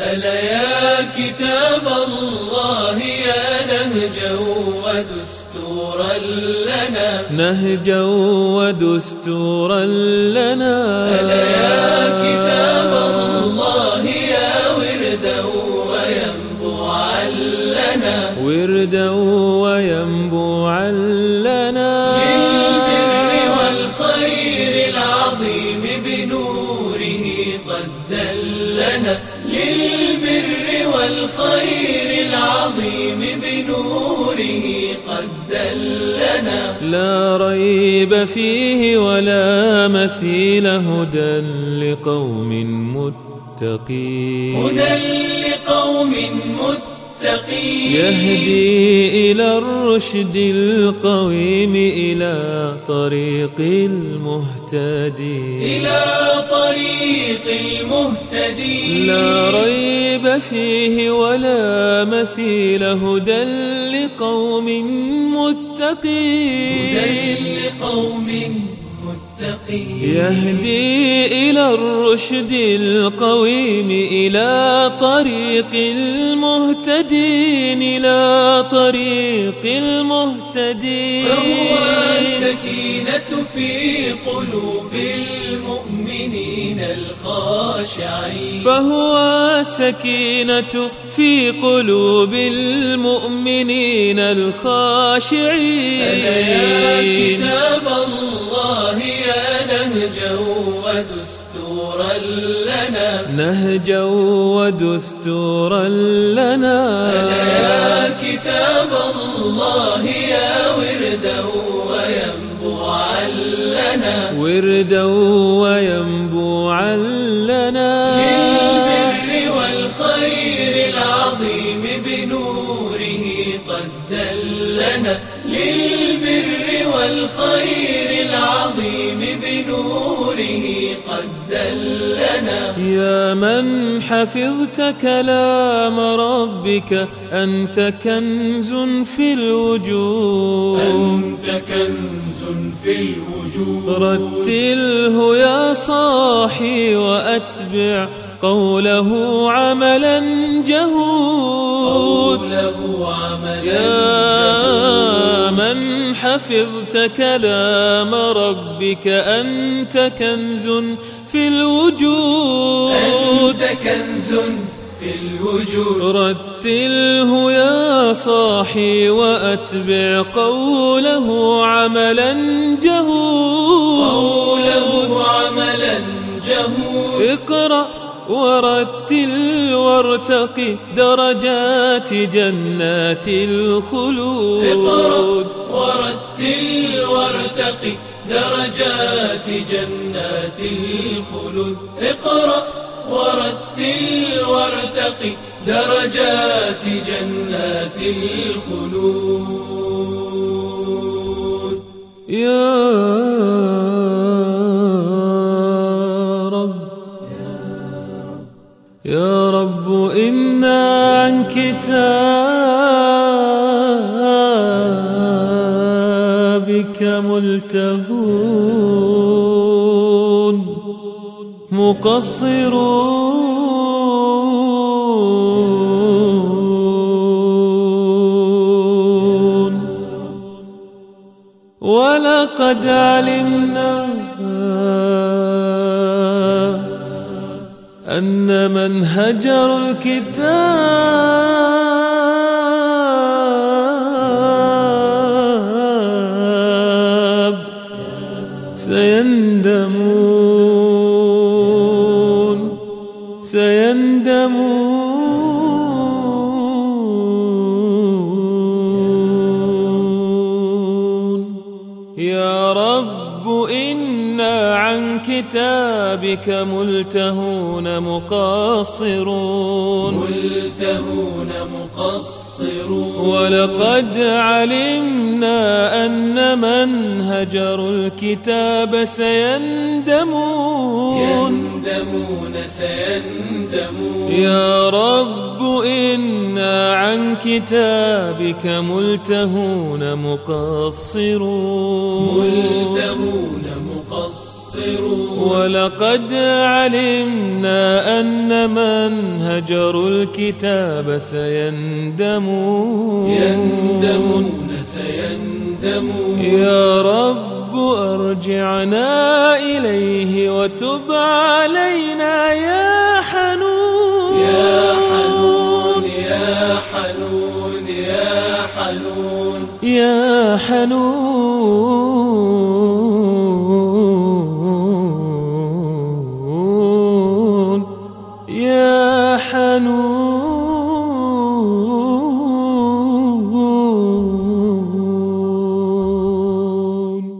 ألا يا كتاب الله يا نهجا ودستورا لنا، نهجا ودستورا لنا. ألا يا كتاب الله يا وردا وينبوعا لنا، وردا وينبوعا لنا. للبر والخير العظيم بنوره قد دلنا، للبر والخير العظيم بنوره قد دلنا. لا ريب فيه ولا مثيل، هدى لقوم متقين، هدى لقوم متقين. يهدي إلى الرشد القويم، إلى طريق المهتدين، إلى طريق المهتدين. لا ريب فيه ولا مثيل، هدى لقوم متقين، هدى لقوم متقين. يهدي إلى الرشد القويم، إلى طريق المهتدين، إلى طريق المهتدين. فهو السكينة في قلوب المؤمنين الخاشعين، فهو السكينة في قلوب المؤمنين الخاشعين. ألا يا كتاب الله يا نهجا ودستورا لنا، نهجا ودستورا لنا. ألا يا كتاب الله يا وردا وينبوعا لنا، وردا وينبوعا لنا. للبر والخير العظيم بنوره قد دلنا، للبر والخير العظيم بنوره قد دلنا. يا من حفظت كلام ربك، أنت كنز في الوجود، أنت كنز في الوجود. رتله يا صاحي وأتبع قوله عملا جهود، قوله عملا يا من حفظت كلام ربك، أنت كنز في الوجود، أنت كنز في الوجود. رتله يا صاحي وأتبع قوله عملا جهود، قوله عملا جهود. اقرأ ورتل وارتقي درجات جنات الخلود، اقرأ ورتل وارتقي درجات جنات الخلود. اقرأ ورتل وارتقي درجات جنات الخلود. يا رب يا رب إنا عن كتابك ملتهون مقصرون، ولقد علمنا أن من هجر الكتاب سيندمون يا رب إنا عن كتابك ملتهون مقصرون، ولقد علمنا أن من هجروا الكتاب سيندمون يا رب إنا عن كتابك ملتهون مقصرون. ولقد علمنا أن من هجروا الكتاب سيندمون يا رب أرجعنا إليه وتب علينا يا حنون يا حنون يا حنون يا حنون يا حنون يا حنون